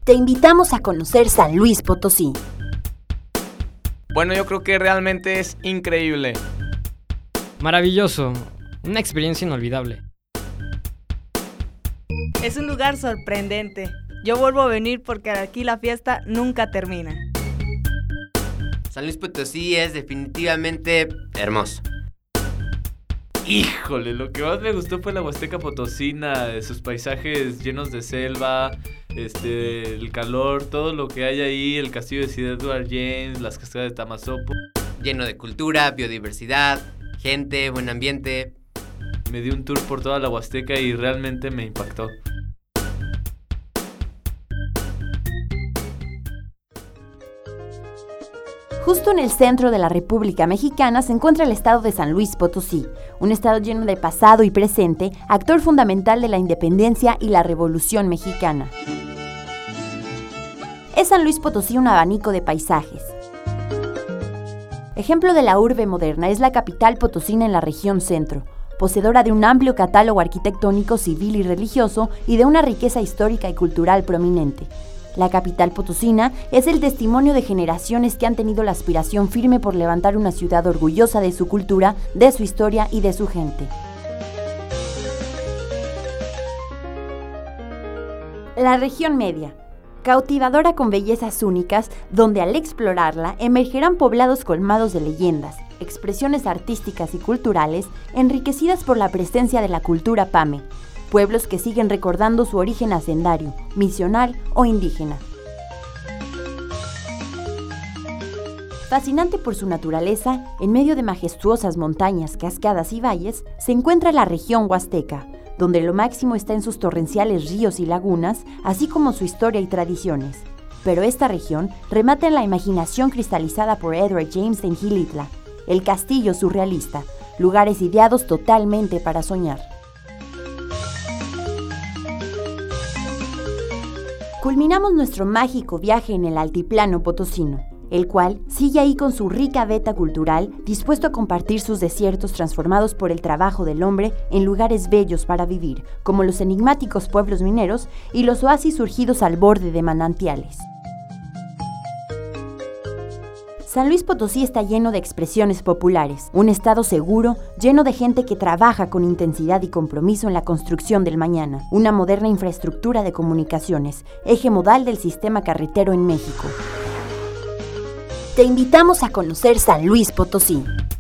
Te invitamos a conocer San Luis Potosí. Bueno, yo creo que realmente es increíble. Maravilloso, una experiencia inolvidable. Es un lugar sorprendente. Yo vuelvo a venir porque aquí la fiesta nunca termina. San Luis Potosí es definitivamente hermoso. Híjole, lo que más me gustó fue la Huasteca Potosina, sus paisajes llenos de selva, el calor, todo lo que hay ahí, el castillo de Sir Edward James, las cascadas de Tamazopo. Lleno de cultura, biodiversidad, gente, buen ambiente. Me di un tour por toda la Huasteca y realmente me impactó. Justo en el centro de la República Mexicana se encuentra el estado de San Luis Potosí, un estado lleno de pasado y presente, actor fundamental de la independencia y la Revolución Mexicana. Es San Luis Potosí un abanico de paisajes. Ejemplo de la urbe moderna es la capital potosina en la región centro, poseedora de un amplio catálogo arquitectónico, civil y religioso y de una riqueza histórica y cultural prominente. La capital potosina es el testimonio de generaciones que han tenido la aspiración firme por levantar una ciudad orgullosa de su cultura, de su historia y de su gente. La región media, cautivadora con bellezas únicas, donde al explorarla emergerán poblados colmados de leyendas, expresiones artísticas y culturales enriquecidas por la presencia de la cultura pame, pueblos que siguen recordando su origen hacendario, misional o indígena. Fascinante por su naturaleza, en medio de majestuosas montañas, cascadas y valles, se encuentra la región huasteca, donde lo máximo está en sus torrenciales ríos y lagunas, así como su historia y tradiciones. Pero esta región remata en la imaginación cristalizada por Edward James en Gilitla, el castillo surrealista, lugares ideados totalmente para soñar. Culminamos nuestro mágico viaje en el altiplano potosino, el cual sigue ahí con su rica veta cultural, dispuesto a compartir sus desiertos transformados por el trabajo del hombre en lugares bellos para vivir, como los enigmáticos pueblos mineros y los oasis surgidos al borde de manantiales. San Luis Potosí está lleno de expresiones populares, un estado seguro, lleno de gente que trabaja con intensidad y compromiso en la construcción del mañana, una moderna infraestructura de comunicaciones, eje modal del sistema carretero en México. Te invitamos a conocer San Luis Potosí.